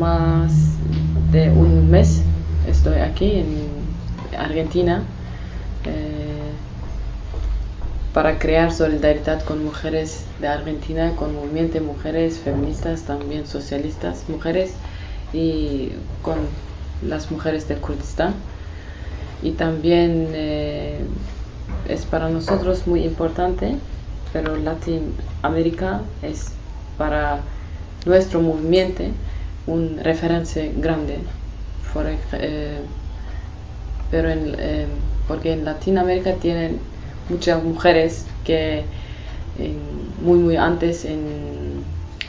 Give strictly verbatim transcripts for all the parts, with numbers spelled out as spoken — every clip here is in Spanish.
más de un mes estoy aquí en Argentina eh, para crear solidaridad con mujeres de Argentina, con movimiento de mujeres feministas, también socialistas, mujeres, y con las mujeres del Kurdistán. Y también eh, es para nosotros muy importante, pero Latinoamérica es para nuestro movimiento un referencia grande. Por, eh, pero en, eh, porque en Latinoamérica tienen muchas mujeres que en, muy muy antes en,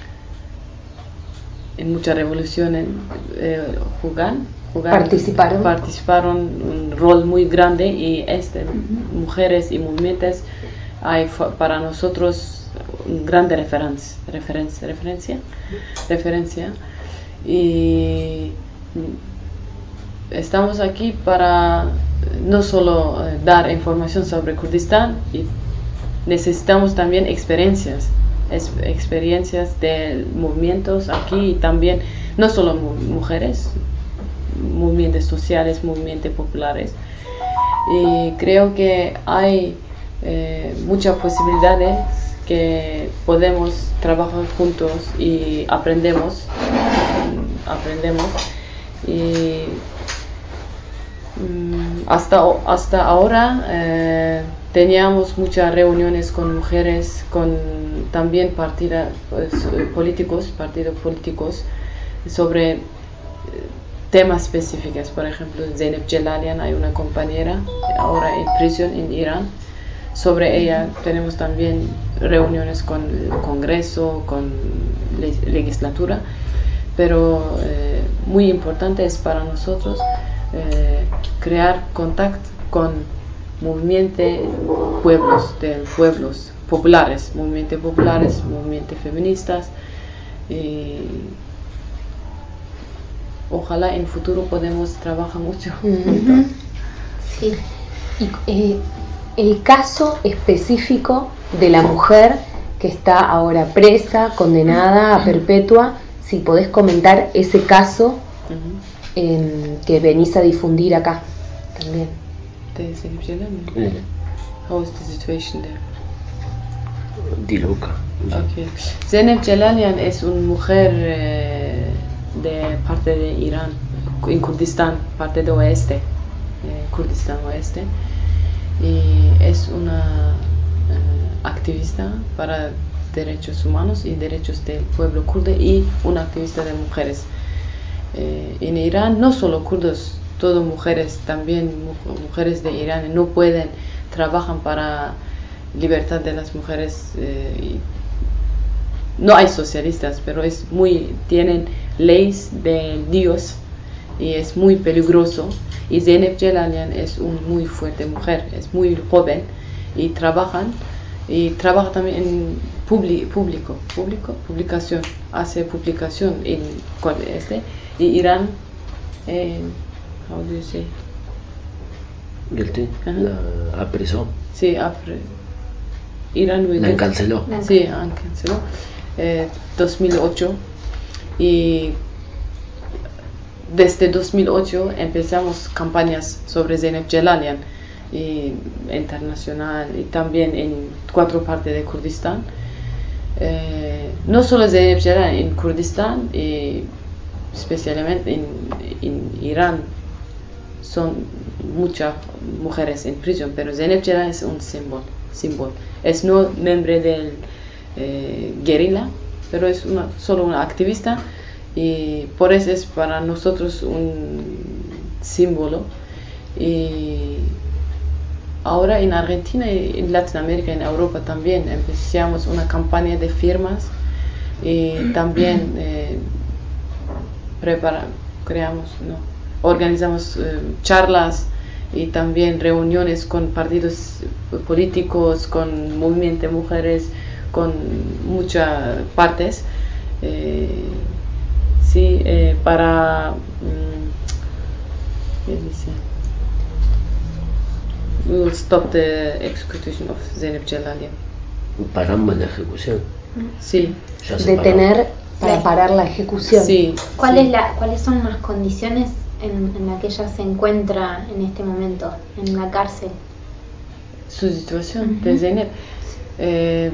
en muchas revoluciones eh, jugan, jugan, participaron participaron un rol muy grande, y este uh-huh. mujeres y movimientos hay para nosotros una grande referencia referencia referencia referencia y estamos aquí para no solo eh, dar información sobre Kurdistán, y necesitamos también experiencias, es, experiencias de movimientos aquí, y también no solo mu- mujeres, movimientos sociales, movimientos populares. Y creo que hay eh, muchas posibilidades que podemos trabajar juntos y aprendemos, aprendemos y Hasta, hasta ahora eh, teníamos muchas reuniones con mujeres, con también partida, pues, políticos, partidos políticos, sobre eh, temas específicos. Por ejemplo, Zeynep Celayan, hay una compañera ahora en prisión en Irán. Sobre ella tenemos también reuniones con el Congreso, con la legislatura, pero eh, muy importante es para nosotros Eh, crear contacto con movimientos pueblos, de pueblos populares, movimientos populares, movimientos feministas, y ojalá en el futuro podamos trabajar mucho. Uh-huh. Sí. Y eh, el caso específico de la mujer que está ahora presa, condenada a perpetua, si podés comentar ese caso. Uh-huh. Eh, que venís a difundir acá también. ¿De Zeynep Celayan? Yeah. How is the situation there? Di loca. Okay. Zeynep Celayan es una mujer eh, de parte de Irán, en Kurdistán, parte de oeste, eh, Kurdistán oeste, y es una eh, activista para derechos humanos y derechos del pueblo kurdo, y una activista de mujeres. Eh, en Irán no solo kurdos, todas mujeres, también mu- mujeres de Irán no pueden trabajar para libertad de las mujeres. Eh, y no hay socialistas, pero es muy tienen leyes de Dios y es muy peligroso. Y Zeynep Celayan es una muy fuerte mujer, es muy joven y trabajan y trabaja también en publi, público, público, publicación, hace publicación en este. Y Irán, eh, how do you say? Guilty. La apresó. Sí, apre, Irán la encarceló. Sí, han canceló. Eh, dos mil ocho, y desde dos mil ocho empezamos campañas sobre Zeynep Celayan y internacional, y también en cuatro partes de Kurdistán. Eh, no solo Zeynep Celayan en Kurdistán, y especialmente en, en Irán son muchas mujeres en prisión, pero Zeynep Celayan es un símbolo, símbolo. Es no miembro del eh, guerrilla, pero es una, solo una activista, y por eso es para nosotros un símbolo. Y ahora en Argentina y en Latinoamérica, en Europa también empezamos una campaña de firmas, y también eh, prepara, creamos, no, organizamos eh, charlas y también reuniones con partidos políticos, con movimientos de mujeres, con muchas partes, eh, sí, eh, para um, ¿qué dice? We will stop the execution of Zeynep Celayan. Paramos la ejecución. Sí. Detener para parar la ejecución. Sí. ¿Cuál sí. es la, ¿Cuáles son las condiciones en, en las que ella se encuentra en este momento, en la cárcel? Su situación Uh-huh. de Zeynep eh,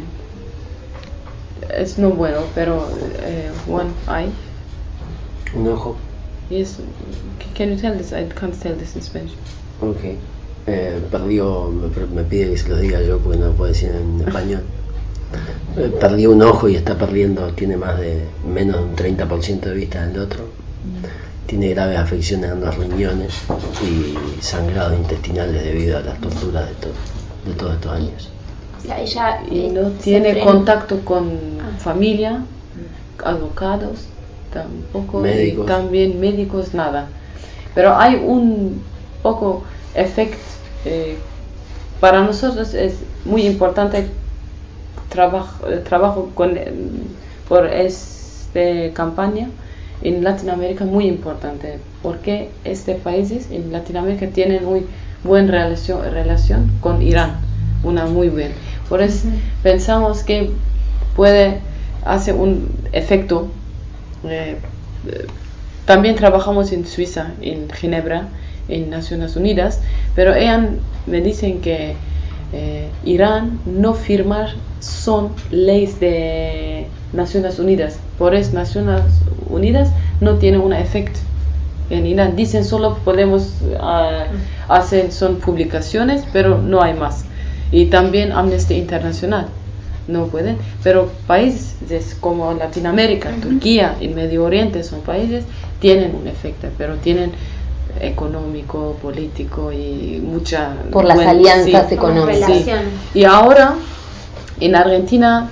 es no bueno, pero eh, one eye. Un ojo. Yes. Can you tell this? I can't tell this in Spanish. Ok. Eh, perdió, me, me pide que se lo diga yo porque no lo puedo decir en español. Eh, perdió un ojo y está perdiendo, tiene más de menos de un treinta por ciento de vista del otro. Tiene graves afecciones en los riñones y sangrados intestinales debido a las torturas de, to- de todos estos años. O sea, ella Y eh, no se tiene frena. contacto con Ah. familia, abogados, tampoco, Médicos. y también médicos, nada. Pero hay un poco efecto, eh, para nosotros es muy importante trabajo, trabajo con, eh, por esta campaña en Latinoamérica, muy importante, porque este países en Latinoamérica tienen muy buena relación, relación con Irán, una muy buena. Por eso Ujú. pensamos que puede hacer un efecto. Eh, eh, también trabajamos en Suiza, en Ginebra, en Naciones Unidas, pero ellas me dicen que eh, Irán no firmar son leyes de Naciones Unidas, por eso Naciones Unidas no tiene un efecto en Irán. Dicen solo podemos uh, hacer son publicaciones, pero no hay más. Y también Amnistía Internacional no pueden, pero países como Latinoamérica, Uh-huh. Turquía y Medio Oriente son países tienen un efecto, pero tienen económico, político y mucha Por las bueno, alianzas sí, económicas. sí. Relaciones. Y ahora en Argentina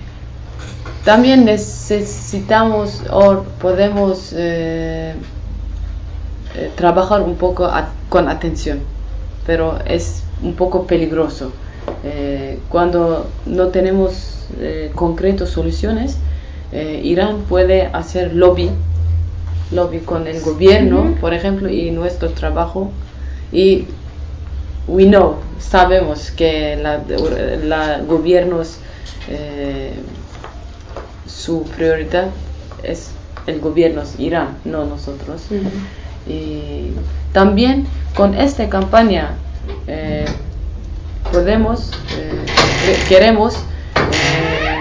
también necesitamos o podemos eh, eh, trabajar un poco a- con atención, pero es un poco peligroso. Eh, cuando no tenemos eh, concretas soluciones, eh, Irán puede hacer lobby, lobby con el gobierno, Ujú. por ejemplo, y nuestro trabajo. Y we know, sabemos que la, la gobiernos, eh, su prioridad es el gobierno es Irán, no nosotros. Ujú. Y también con esta campaña eh, podemos, eh, cre- queremos eh,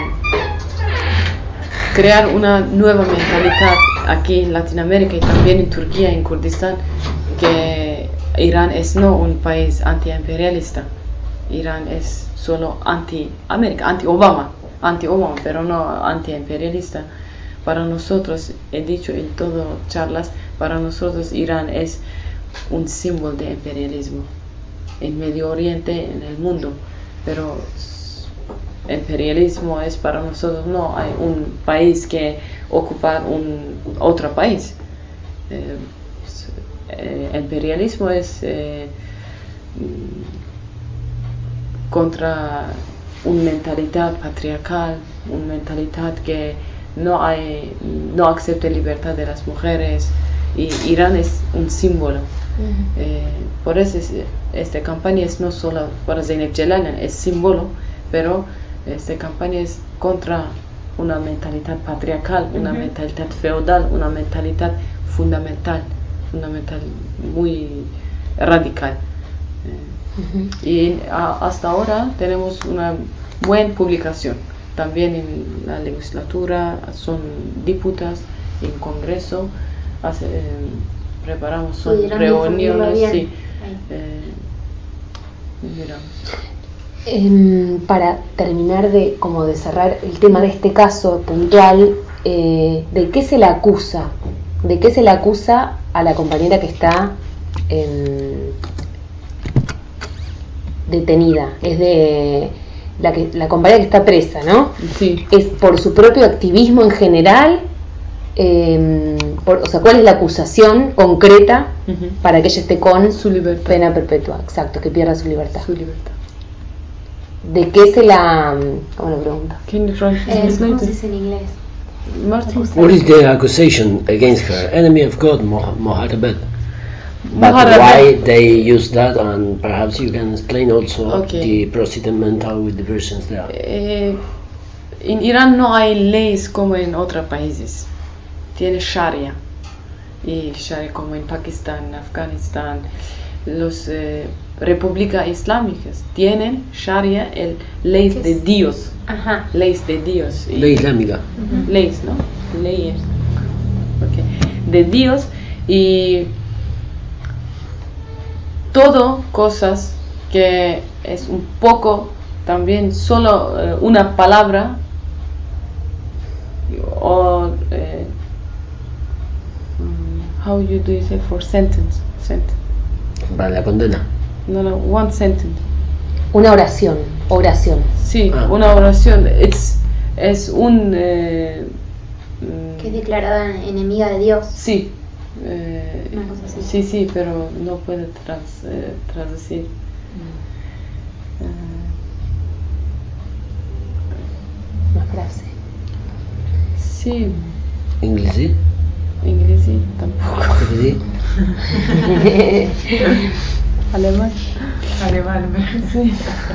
crear una nueva mentalidad aquí en Latinoamérica y también en Turquía, en Kurdistán, que Irán es no un país antiimperialista. Irán es solo anti-América, anti-Obama, anti-Obama, pero no anti-imperialista. Para nosotros, he dicho en todas charlas, para nosotros Irán es un símbolo de imperialismo en Medio Oriente, en el mundo, pero imperialismo es para nosotros no hay un país que ocupa un otro país. Eh, eh, imperialismo es eh, contra una mentalidad patriarcal, una mentalidad que no hay, no acepta la libertad de las mujeres, y Irán es un símbolo. Uh-huh. Eh, por eso es, esta campaña es no solo para Zeynep Celayan, es símbolo, pero esta campaña es contra una mentalidad patriarcal, una Uh-huh. mentalidad feudal, una mentalidad fundamental, una mentalidad muy radical. Eh, Ujú. y a- hasta ahora tenemos una buena publicación. También en la legislatura son diputados, en Congreso hace, eh, preparamos son Pudieron difundirlo reuniones, bien. sí. Ahí. Eh, miramos. Em, para terminar de como de cerrar el tema de este caso puntual, eh, ¿de qué se la acusa? ¿De qué se la acusa a la compañera que está em, detenida? Es de la que la compañera que está presa, ¿no? Sí. ¿Es por su propio activismo en general? Em, por- o sea, ¿cuál es la acusación concreta Ujú. para que ella esté con Su libertad. pena perpetua? Exacto, que pierda su libertad. Su libertad. ¿De qué se la... ¿Cómo lo pregunta? Can you try to Eh, ¿Cómo translate se it? dice en inglés? Martin? What is the accusation against her? Enemy of God, Moh- Mohamed. But Mohamed. why they use that, and perhaps you can explain also Okay. the procedure mental with the versions there. Eh, en Irán no hay leyes como en otros países. Tiene Sharia. Y Sharia como en Pakistán, en Afganistán, las eh, repúblicas islámicas tienen Sharia, el leyes de Dios. Ajá. Leyes de Dios. Y Ley islámica. uh-huh. Leyes, ¿no? Leyes. Okay. De Dios y todo cosas que es un poco también solo eh, una palabra o eh, how you do you say for sentence sentence Para la condena. no no one sentence Una oración, oración. sí Ah. una oración it's, es un eh, Que es declarada enemiga de Dios. sí eh, Una cosa así. sí sí pero no puede trans, eh, traducir eh, Una frase. sí ¿Inglés sí? inglés sí tampoco ¿Sí? alemán Alemán. sí.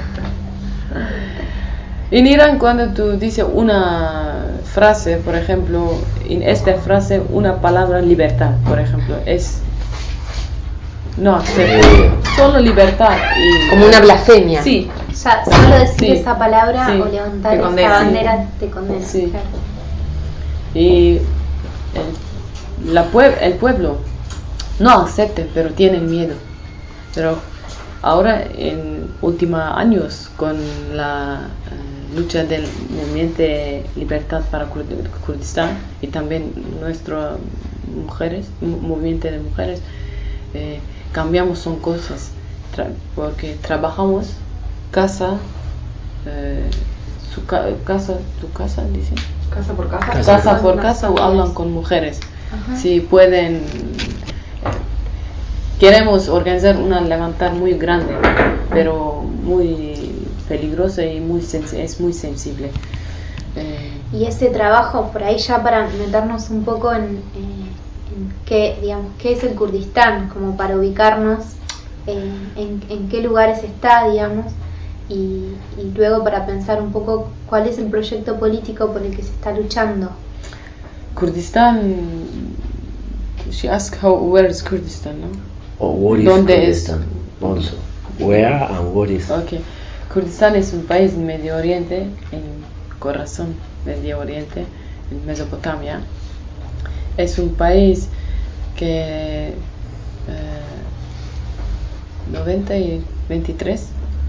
En Irán cuando tú dices una frase, por ejemplo, en esta frase una palabra libertad, por ejemplo, es no, se- solo libertad y Como una blasfemia. sí, Ya, solo decir Sí. esa palabra Sí. o levantar Te esa condena. bandera te condena. Sí. Claro. y el, la pue- el pueblo no acepta, pero tienen miedo. Pero ahora en últimos años con la eh, lucha del movimiento de libertad para Kur- Kurdistán y también nuestras mujeres, mu- movimiento de mujeres, eh, cambiamos son cosas tra- porque trabajamos casa, eh, su ca- casa, tu casa, dicen. Casa por casa. Casa. Casa por Con casa o las hablan familias. con mujeres. Ajá. Si pueden, eh, queremos organizar una levantar muy grande, pero muy peligrosa y muy sens- es muy sensible. Eh, Y ese trabajo, por ahí ya para meternos un poco en, eh, en qué, digamos, qué es el Kurdistán, como para ubicarnos eh, en, en qué lugares está, digamos, y, y luego para pensar un poco cuál es el proyecto político por el que se está luchando. Kurdistán, she asked how, where is Kurdistan, no? Or what is ¿Dónde Kurdistan? Also, where and what is? Okay. Kurdistán es un país en Medio Oriente, en corazón del Medio Oriente, en Mesopotamia. Es un país que eh, noventa y veintitrés,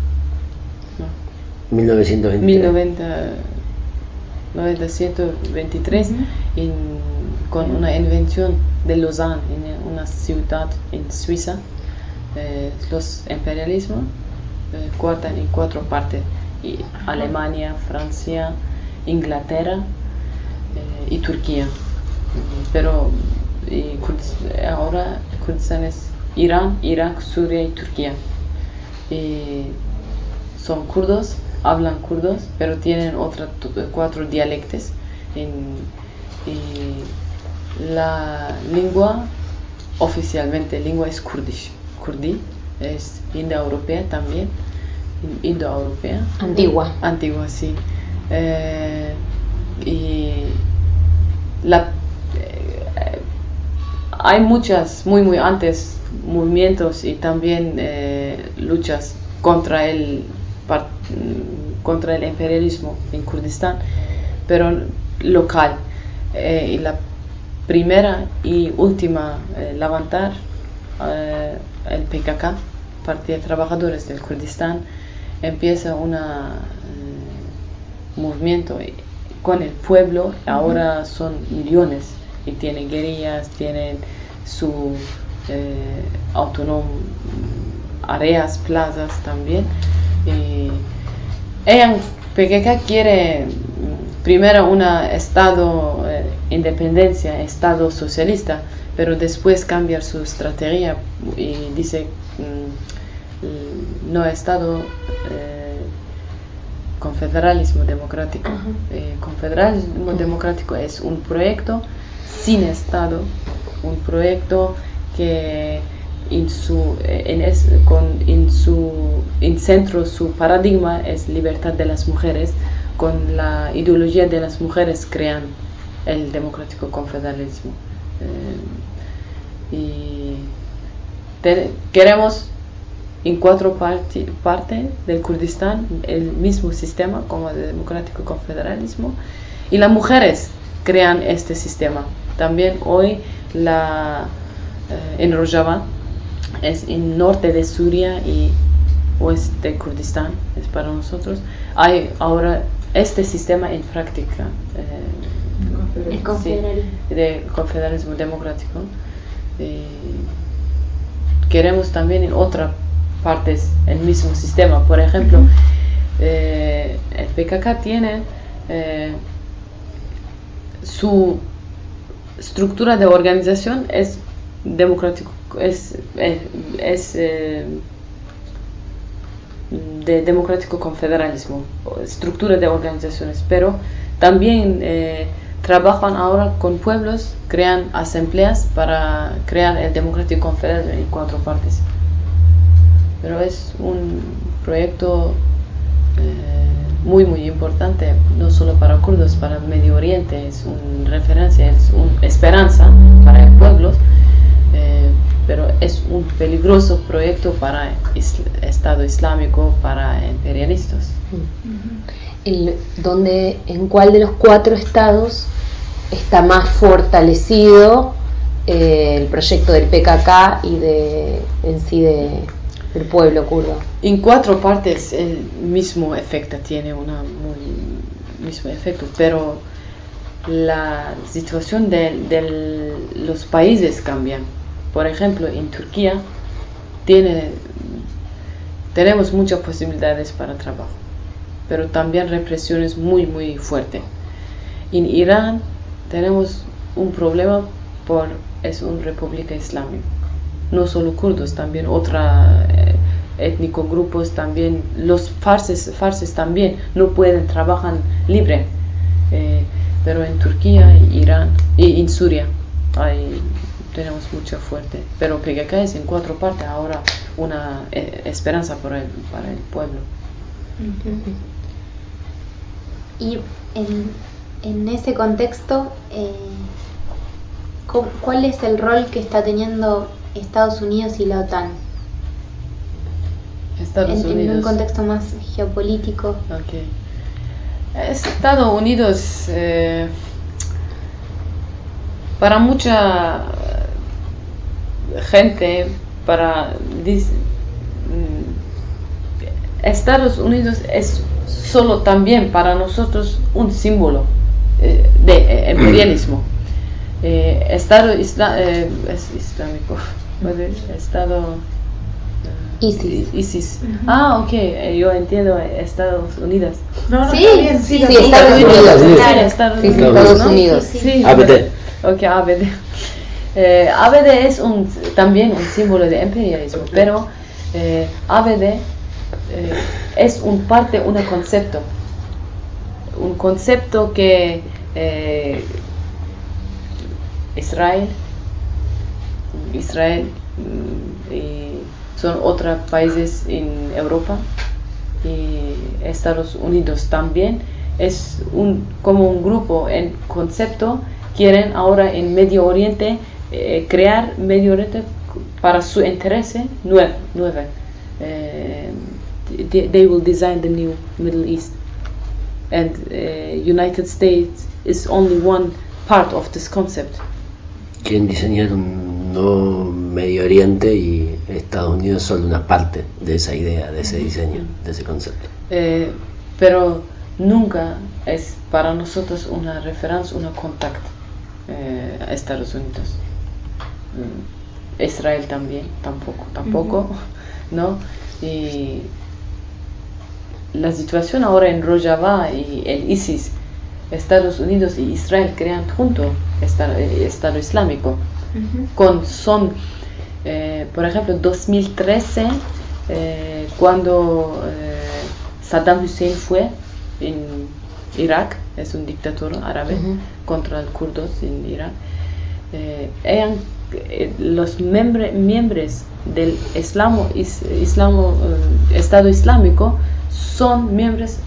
no, mil novecientos veinte. mil novecientos veintitrés en- con una invención de Lausanne, en una ciudad en Suiza. Eh, los imperialismos eh, cortan en cuatro partes: y Alemania, Francia, Inglaterra eh, y Turquía. Mm, Pero y Kurd- ahora Kurdistán es Irán, Irak, Siria y Turquía. Y son kurdos, hablan kurdos, pero tienen otros cuatro dialectos. En, y la lengua oficialmente lengua es kurdish. Kurdí es indoeuropea también, indoeuropea, Antigua. antigua, sí. Eh, y la, eh, hay muchas, muy muy antes, movimientos y también eh, luchas contra el par- contra el imperialismo en Kurdistán, pero local. Eh, y la primera y última eh, levantar eh, el P K K, Partido de Trabajadores del Kurdistán, empieza un movimiento con el pueblo. Ahora son millones y tienen guerrillas, tienen su eh, autónomo, áreas, plazas también. Y ella, P K K quiere mm, primero un estado eh, independencia, estado socialista, pero después cambiar su estrategia y dice mm, no estado eh, confederalismo democrático. Eh, confederalismo democrático es un proyecto sin estado, un proyecto que en su en es, con en su en centro su paradigma es libertad de las mujeres, con la ideología de las mujeres crean el democrático confederalismo. Eh, y te, queremos en cuatro partes parte del Kurdistán el mismo sistema como el democrático confederalismo, y las mujeres crean este sistema. También hoy la, eh, en Rojava, es en norte de Siria y oeste de Kurdistán, es para nosotros, hay ahora este sistema en práctica, eh, el confederalismo. Sí, de confederalismo democrático. Eh, queremos también en otras partes el mismo sistema. Por ejemplo, eh, el P K K tiene eh, su estructura de organización es democrático, es, es, es eh, de democrático confederalismo, estructura de organizaciones, pero también eh, trabajan ahora con pueblos, crean asambleas para crear el democrático confederalismo en cuatro partes. Pero es un proyecto eh, muy muy importante, no solo para kurdos, para el Medio Oriente, es una referencia, es una esperanza para el pueblo, eh, pero es un peligroso proyecto para el Estado Islámico, para imperialistas. El, donde, ¿en cuál de los cuatro estados está más fortalecido eh, el proyecto del P K K y de, en sí de, del pueblo kurdo? En cuatro partes el mismo efecto tiene una muy mismo efecto, pero la situación de, de los países cambia. Por ejemplo, en Turquía tiene, tenemos muchas posibilidades para trabajo, pero también represiones muy muy fuerte. En Irán tenemos un problema por es una república islámica, no solo kurdos, también otra eh, étnicos grupos, también los farses farses también no pueden trabajar libre, eh, pero en Turquía, Irán y en Siria hay, tenemos mucha fuerte, pero P K K es en cuatro partes ahora una eh, esperanza para el, para el pueblo. Uh-huh. Y en, en ese contexto, eh, ¿cuál es el rol que está teniendo Estados Unidos y la OTAN? Estados en, Unidos. En un contexto más geopolítico. Okay. Estados Unidos, eh, para mucha gente, para dice, Estados Unidos es solo también para nosotros un símbolo eh, de eh, imperialismo. Eh, Estado isla, eh, es islámico, Estado uh, ISIS. ISIS. Uh-huh. Ah, ok, eh, yo entiendo Estados Unidos. No, no, sí, está bien, sí, sí, sí, Estados Unidos. Claro, Estados Sí, Unidos, Estados ¿no? Unidos. Sí, sí. A B D. Ok, A B D. Eh, A B D es un, también un símbolo de imperialismo, pero eh, A B D eh, es un parte, un concepto, un concepto que eh, Israel, Israel y son otros países en Europa y Estados Unidos también es un como un grupo en concepto. Quieren ahora en Medio Oriente eh, crear Medio Oriente para su interés nuevo, nuevo. Eh, they, they will design the new Middle East, and uh, United States is only one part of this concept. Quieren diseñar un nuevo Medio Oriente y Estados Unidos solo una parte de esa idea, de ese diseño, de ese concepto. Eh, pero nunca es para nosotros una referencia, un contacto eh, a Estados Unidos. Mm. Israel también, tampoco, tampoco, uh-huh. ¿no? Y la situación ahora en Rojava y el ISIS, Estados Unidos y Israel crean juntos Estado, Estado Islámico. Uh-huh. Con son, eh, por ejemplo, dos mil trece, eh, cuando eh, Saddam Hussein fue en Irak, es un dictador árabe uh-huh. contra los kurdos en Irak, eh, eran eh, los membre, miembros del islamo, is, islamo, eh, Estado Islámico son miembros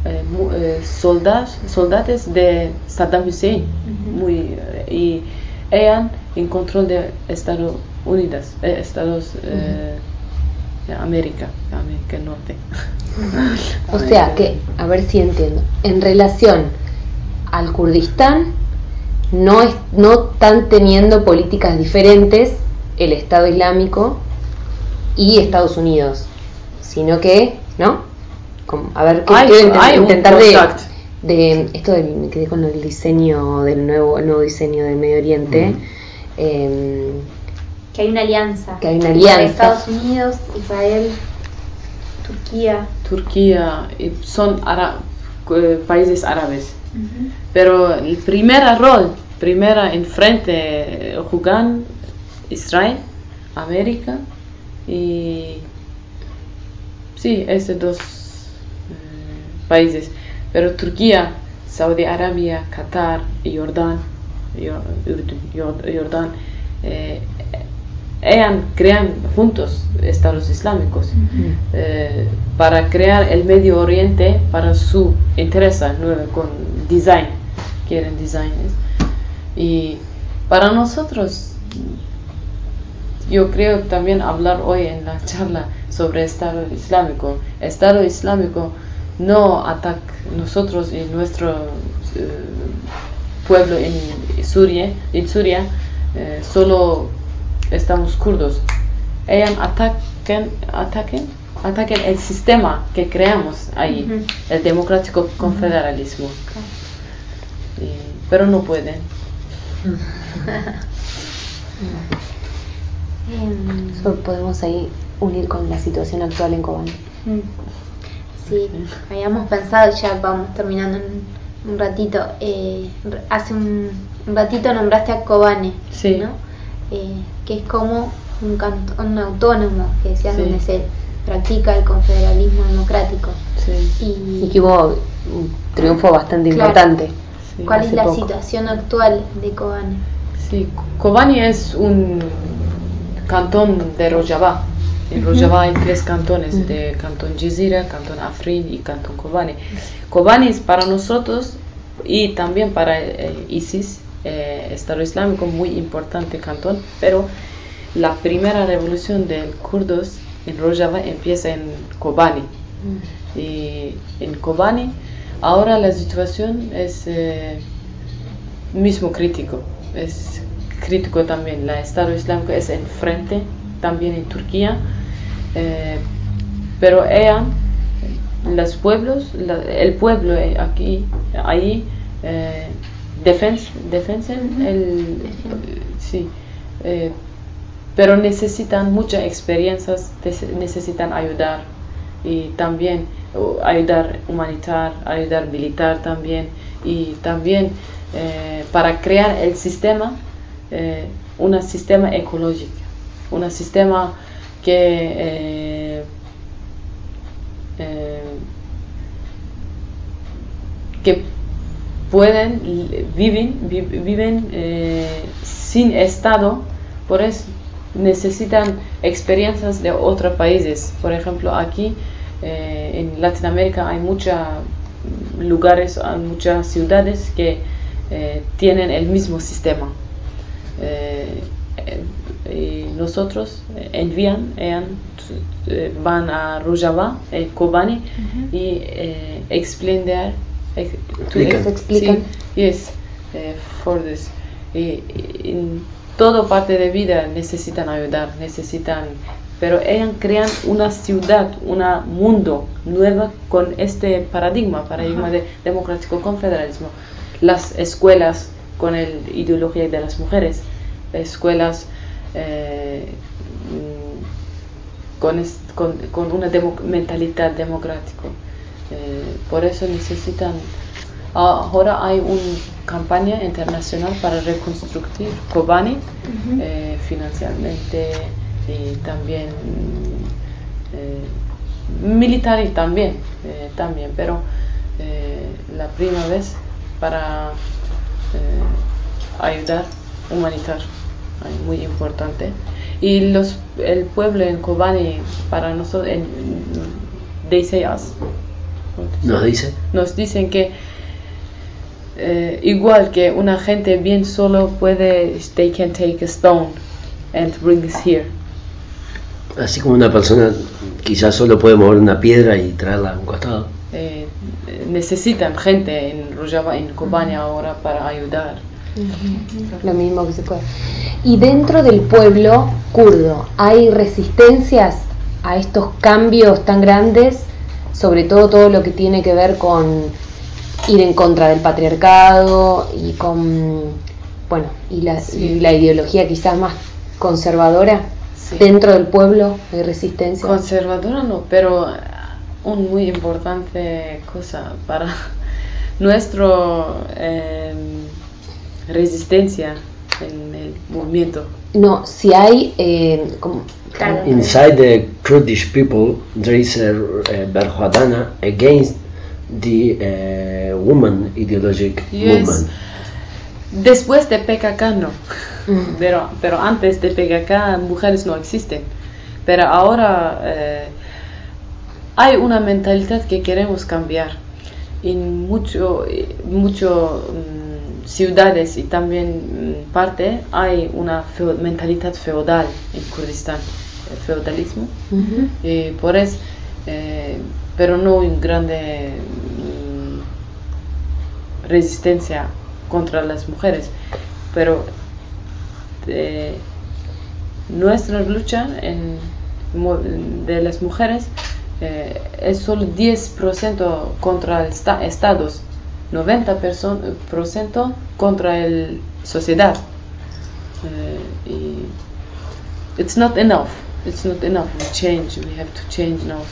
eh, mu- eh, soldados, soldados de Saddam Hussein, Ujú. muy, eh, y eran en control de Estados Unidos, eh, Estados eh, de América, América del Norte. O sea que, a ver si entiendo, en relación al Kurdistán, no, es, no están teniendo políticas diferentes el Estado Islámico y Estados Unidos, sino que, ¿no? Como, a ver, ¿qué Hay- quiero intent- hay un intentar de, contacto. de esto del, me quedé con el diseño del nuevo, el nuevo diseño del Medio Oriente. Ujú. eh, Que hay una alianza. Que hay una entre alianza. Estados Unidos, Israel, Turquía. Turquía, y son ara- eh, países árabes. Ujú. Pero el primer rol, primera enfrente, eh, jugan Israel, América y sí, estos dos eh, países. Pero Turquía, Saudi Arabia, Qatar y Jordán, Yor- Urdun, Yor- Jordán, eh, ellos crean juntos estados islámicos eh, para crear el Medio Oriente para su interés nuevo con design, quieren designers. Y para nosotros, yo creo también hablar hoy en la charla sobre Estado Islámico. Estado Islámico no ataca nosotros y nuestro eh, pueblo en Siria, en Siria eh, solo estamos kurdos. Ellos atacan, atacan, atacan el sistema que creamos ahí, Ujú. el democrático confederalismo. Y- pero no pueden. Em, eso podemos ahí unir con la situación actual en Kobani. Mm. Sí, habíamos pensado, y ya vamos terminando en un ratito, eh, r- hace un, un ratito nombraste a Kobane, Sí. ¿no? Eh, que es como un cantón autónomo, que decías, Sí. donde se practica el confederalismo democrático. Sí, Y Y que hubo un triunfo bastante Claro. importante. sí. ¿cuál es hace la poco. situación actual de Kobane? Sí, Kobani es un cantón de Rojava. En Rojava hay tres cantones, de Cantón Jizira, Cantón Afrin y Cantón Kobani. Kobani es para nosotros y también para eh, ISIS, eh, Estado Islámico, muy importante cantón, pero la primera revolución de kurdos en Rojava empieza en Kobani. Y en Kobani ahora la situación es eh, mismo crítico, es crítico también. El Estado Islámico es enfrente también en Turquía, eh, pero ella, los pueblos, la- el pueblo eh, aquí, ahí, eh, defens- defensen el, sí, eh, pero necesitan muchas experiencias, des- necesitan ayudar y también uh, ayudar humanitar, ayudar militar también y también eh, para crear el sistema, eh, un sistema ecológico, un sistema que eh, eh, que pueden li- viven vi- viven eh, sin estado, por eso necesitan experiencias de otros países. Por ejemplo, aquí eh, en Latinoamérica hay muchos lugares, hay muchas ciudades que eh, tienen el mismo sistema. Eh, eh, y nosotros eh, envían, ellos, eh, van a Rojava, en Kobani, y eh, explain there, ex- to Explican. ex- Explican. sí, yes, eh, for this. Y, y en toda parte de vida necesitan ayudar, necesitan, pero ellos crean una ciudad, un mundo nuevo con este paradigma, paradigma de democrático confederalismo. Las escuelas con la ideología de las mujeres, escuelas eh, mm, con, es- con, con una demo- mentalidad democrática. Eh, por eso necesitan. Ahora hay una campaña internacional para reconstruir Kobani eh, financieramente y también eh, militar y también, eh, también, pero eh, la primera vez para eh, ayudar humanitar, ay, muy importante. Y los, el pueblo en Kobani para nosotros, en, they say us, Nos dice. Nos dicen que eh, igual que una gente bien solo puede, they can take a stone and bring it here. Así como una persona quizás solo puede mover una piedra y traerla a un costado. Eh, necesitan gente en Rojava, en Kobani ahora para ayudar. Uh-huh. Lo mismo que se puede. Y dentro del pueblo kurdo, ¿hay resistencias a estos cambios tan grandes? Sobre todo todo lo que tiene que ver con ir en contra del patriarcado y con, bueno, y la, sí. y la ideología quizás más conservadora. Sí. Dentro del pueblo hay resistencia. Conservadora no, pero un muy importante cosa para nuestro eh, resistencia en el movimiento. No, si hay eh, como, claro. Inside the Kurdish people there is a uh, Berhadana against the uh, woman ideologic yes. movement. Después de P K K no, mm. pero, pero antes de P K K mujeres no existen. Pero ahora eh, hay una mentalidad que queremos cambiar. En mucho, mucho um, ciudades y también um, parte hay una feo, mentalidad feudal en Kurdistán, el feudalismo. Uh-huh. Y por eso, eh, pero no un grande um, resistencia contra las mujeres, pero eh, nuestra lucha en, de las mujeres eh, es solo diez por ciento contra el sta- estados, noventa por ciento contra la sociedad. Uh, y it's not enough. It's not enough. We change. We have to change now.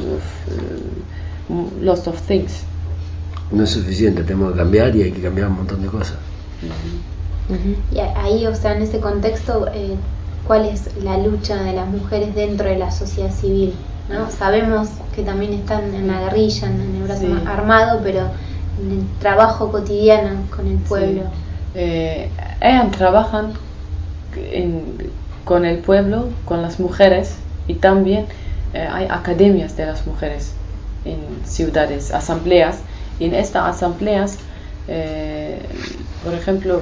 Uh, lots of things. No es suficiente, tenemos que cambiar y hay que cambiar un montón de cosas. Uh-huh. Uh-huh. Y ahí, o sea, en ese contexto, eh, ¿cuál es la lucha de las mujeres dentro de la sociedad civil? ¿No? Sabemos que también están en la guerrilla, en el brazo sí. armado, pero en el trabajo cotidiano con el pueblo. Sí. Eh, ellas trabajan en, con el pueblo, con las mujeres, y también eh, hay academias de las mujeres en ciudades, asambleas. Y en estas asambleas, eh, por ejemplo,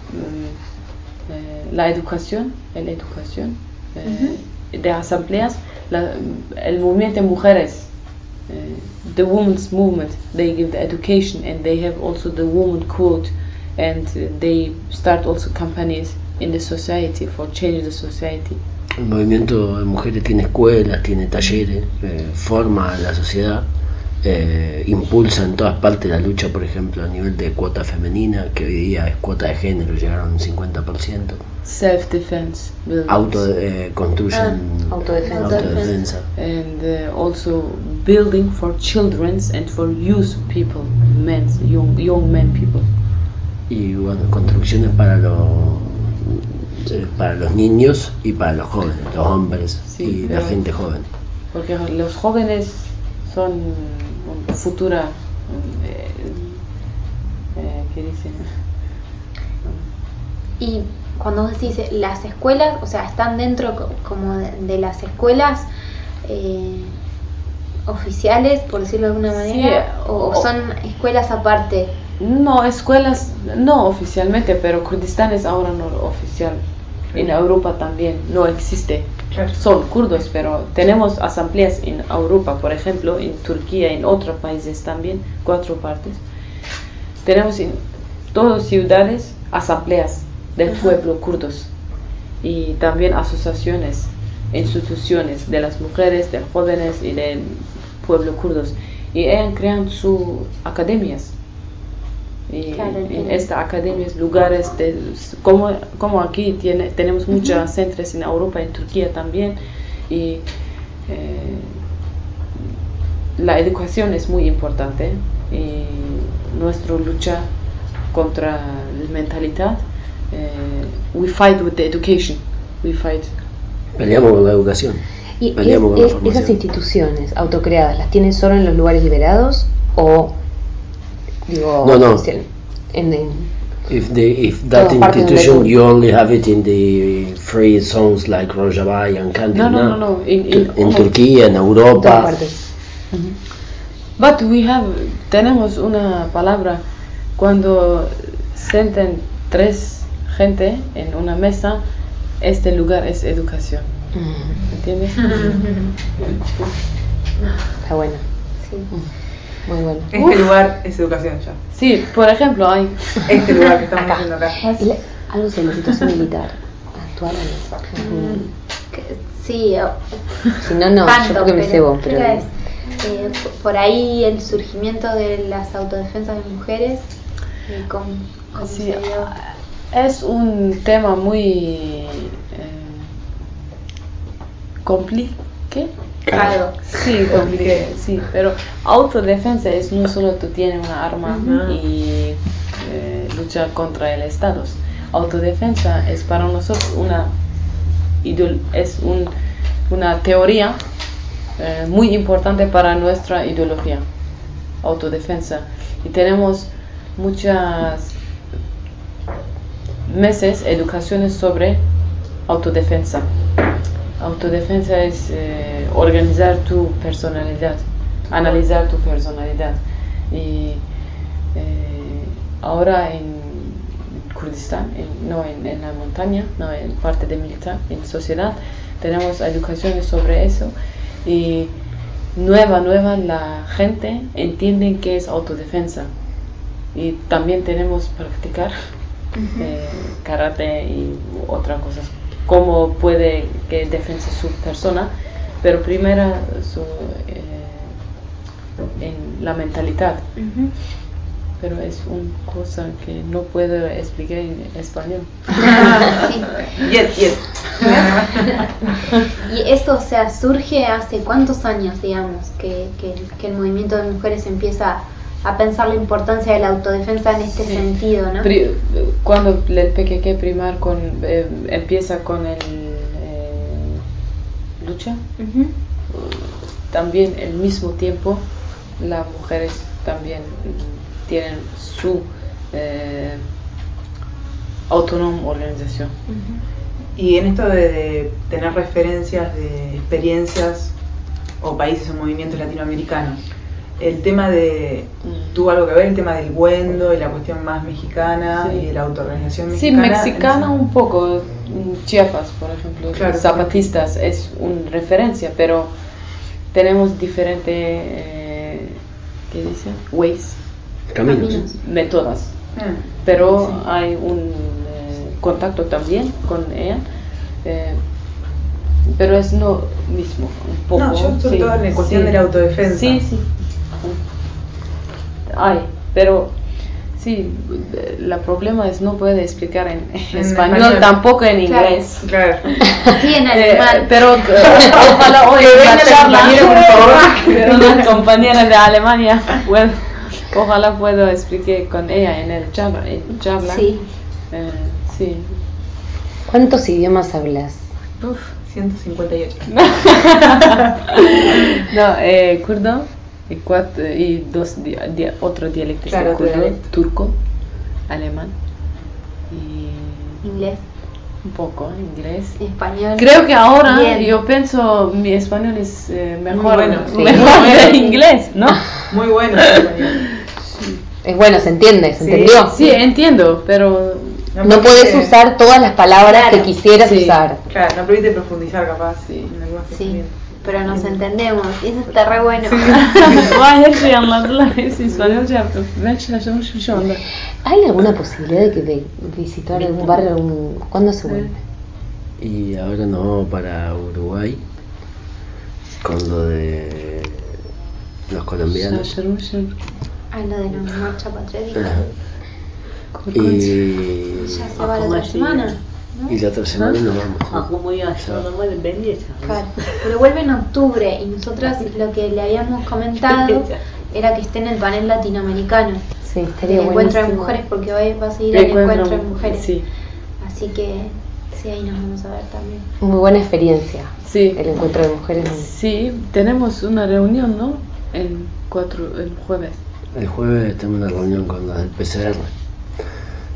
eh, la educación, la educación eh, uh-huh. de asambleas, la, el movimiento de mujeres, eh, the women's movement, they give the education and they have also the woman code and they start also companies in the society for change the society. El movimiento de mujeres tiene escuelas, tiene talleres, eh, forma a la sociedad. Eh, impulsa en todas partes la lucha, por ejemplo, a nivel de cuota femenina, que hoy día es cuota de género, llegaron a un cincuenta por ciento. Self-defense. Auto, eh, construyen ah, autodefensa. autodefensa. And uh, also building for children and for youth people, men, young, young men people. Y bueno, construcciones para los eh, para los niños y para los jóvenes, los hombres sí, y la gente joven. Porque los jóvenes son un futura eh, eh, ¿qué dicen? Y cuando vos decís las escuelas, o sea, están dentro como de, de las escuelas eh, oficiales, por decirlo de alguna manera, sí, o, o son escuelas aparte. No, escuelas no oficialmente, pero Kurdistán es ahora no oficial. En Europa también no existe. Son kurdos, pero tenemos asambleas en Europa, por ejemplo, en Turquía, en otros países también, cuatro partes. Tenemos en todas ciudades asambleas del pueblo kurdos y también asociaciones, instituciones de las mujeres, de jóvenes y del pueblo kurdos. Y ellos crean sus academias. Y claro, en estas academias, lugares de, como, como aquí tiene, tenemos uh-huh. muchos centros en Europa, en Turquía también, y eh, la educación es muy importante y nuestra lucha contra la mentalidad, eh, we fight with the education, we fight. Peleamos con la educación. Y Peleamos es, con la es, esas instituciones autocreadas, ¿las tienen solo en los lugares liberados o digo, no, no. En, en if the if that institution you only have it in the free zones like Rojava and Kandil, no, no, no, no. In, in, en Turquía, en Europa. Uh-huh. But we have, tenemos una palabra cuando sienten tres gente en una mesa, este lugar es educación. ¿Entiendes? Está bueno. Sí. Muy bueno. Este Uf. lugar es educación ya. Sí, por ejemplo, hay Este lugar que estamos haciendo acá. Y la- algo sobre la situación militar actual. ¿No? Que- Sí, o- Si no, no, tanto, yo creo que me pero cebo. creo Pero que es, eh, p- por ahí el surgimiento de las autodefensas de mujeres, eh, ¿cómo, cómo Sí, se dio? es un tema muy eh, compliqué. Claro. Sí, compliqué, sí, pero autodefensa es no solo tú tienes una arma Ujú. y eh, luchar contra el Estado. Autodefensa es para nosotros una idol- es un, una teoría eh, muy importante para nuestra ideología. Autodefensa, y tenemos muchas meses educaciones sobre autodefensa. Autodefensa es eh, organizar tu personalidad, analizar tu personalidad. Y eh, ahora en Kurdistán, en- no en, en la montaña, no en parte de militar, en sociedad, tenemos educaciones sobre eso. Y nueva, nueva, la gente entiende qué es autodefensa. Y también tenemos practicar eh, karate y otras cosas, cómo puede que defensa su persona, pero primero su, eh, en la mentalidad. Ujú. Pero es una cosa que no puedo explicar en español. Sí. Yes, yes. Y esto, o sea, surge hace cuántos años, digamos, que, que, que el movimiento de mujeres empieza a pensar la importancia de la autodefensa en este Sí. sentido, ¿no? Pri- Cuando el P K K primar con, eh, empieza con el eh, lucha, Ujú. también al mismo tiempo las mujeres también mm, tienen su eh, autónoma organización. Ujú. Y en esto de, de tener referencias de experiencias o países o movimientos latinoamericanos, el tema de, Mm. tuvo algo que ver el tema del Wendo y la cuestión más mexicana Sí. y de la autorganización Sí, mexicana. mexicana en- un poco, mm, Chiapas, por ejemplo, Claro, zapatistas es una referencia, pero tenemos diferentes, eh, ¿qué dice? Ways, Caminos. Caminos. métodos, Ah, pero sí. hay un eh, contacto también con ella, eh, pero es lo mismo, un poco. No, yo sobre sí, todo en la cuestión sí. de la autodefensa. Sí, sí. Hay, pero sí, el problema es no puede explicar en, En español, español. tampoco en Claro. inglés. Claro. Sí, en Eh, alemán. pero eh, ojalá hoy Que en venga la la charla compañera, por favor. una compañera de Alemania, bueno, ojalá pueda explicar con ella en el charla. En charla. Sí. Eh, sí. ¿Cuántos idiomas hablas? Uf. ciento cincuenta y ocho. No, eh, kurdo y, cuatro, y dos di- di- otros dialectos, Claro, de kurdo, otro dialecto. turco, alemán y Inglés, un poco inglés. español. Creo que ahora Bien. yo pienso mi español es eh, mejor, Muy bueno, sí. mejor Muy bueno. que inglés, ¿no? Muy bueno. el español. Es bueno, se entiende, ¿se Sí, entendió? Sí, entiendo, pero No podés permite- usar todas las palabras Claro. que quisieras Sí. usar. Claro, no permite profundizar capaz Sí. en algunas Sí, cuestiones. pero nos entendemos y eso está re bueno. Vay her şeyi anladılar. Hepsi İspanyolca yaptım. Ben şaşırmışım şu anda. ¿Hay alguna posibilidad de que de visitar algún barrio? Algún... ¿Cuándo se vuelve? Y ahora nos vamos para Uruguay con lo de los colombianos. Şaşırmışım. Ah, lo de la marcha patriótica. Ajá. Korkunç. Y, Ya se va la otra semana, ¿no? y la otra semana nos vamos. Aklıma yaşlı adamlar belli ya. Claro. Pero vuelve en octubre y nosotras lo que le habíamos comentado era que esté en el panel latinoamericano Sí, del estaría encuentro de buenísimo. mujeres, porque hoy va a seguir el Encuentro- encuentro de mujeres. Sí, Así que sí, ahí nos vamos a ver también. Muy buena experiencia. sí. El encuentro de mujeres. Sí, tenemos una reunión, ¿no? El cuatro, el jueves. El jueves tengo una reunión con los del P C R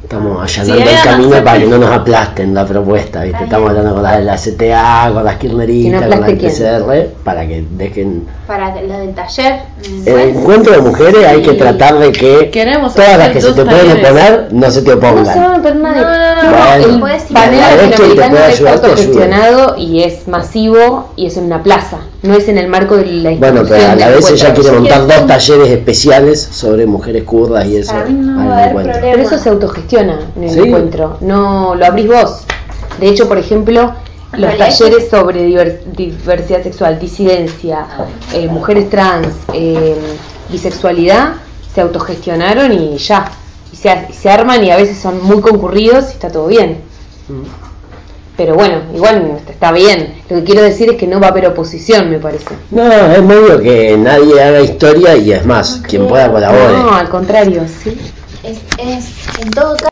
Estamos allanando Sí, el camino nosotros- para que no nos aplasten la propuesta, ¿viste? Está Estamos bien. hablando con las de la C T A, con las ¿Que kirchneristas, no con las aplaste P C R, para que dejen... Para lo del taller. En el encuentro de mujeres hay que Sí. tratar de que Queremos todas las hacer que se dos te pueden talleres. oponer no se te No se van opongan. a perder nadie. No, no, no, no, Bueno, el puedes ir panel a la vez que te latinoamericano pueda es ayudar, te autogestionado y es masivo y es en una plaza, no es en el marco de la Bueno, institución pero a la del vez ella encuentro. quiere montar quiere- dos talleres especiales sobre mujeres kurdas y eso Para mí no al va a haber encuentro. problema. Pero eso se autogestiona en el ¿Sí? encuentro, no lo abrís vos. De hecho, por ejemplo, En los realidad talleres sobre diver- diversidad sexual, disidencia, eh, mujeres trans, eh, bisexualidad, se autogestionaron y ya. Y se, se arman y a veces son muy concurridos y está todo bien. Pero bueno, igual está bien. Lo que quiero decir es que no va a haber oposición, me parece. No, es medio que nadie haga historia y es más, quien pueda colabore. No, al contrario, sí. Es, es, en todo caso.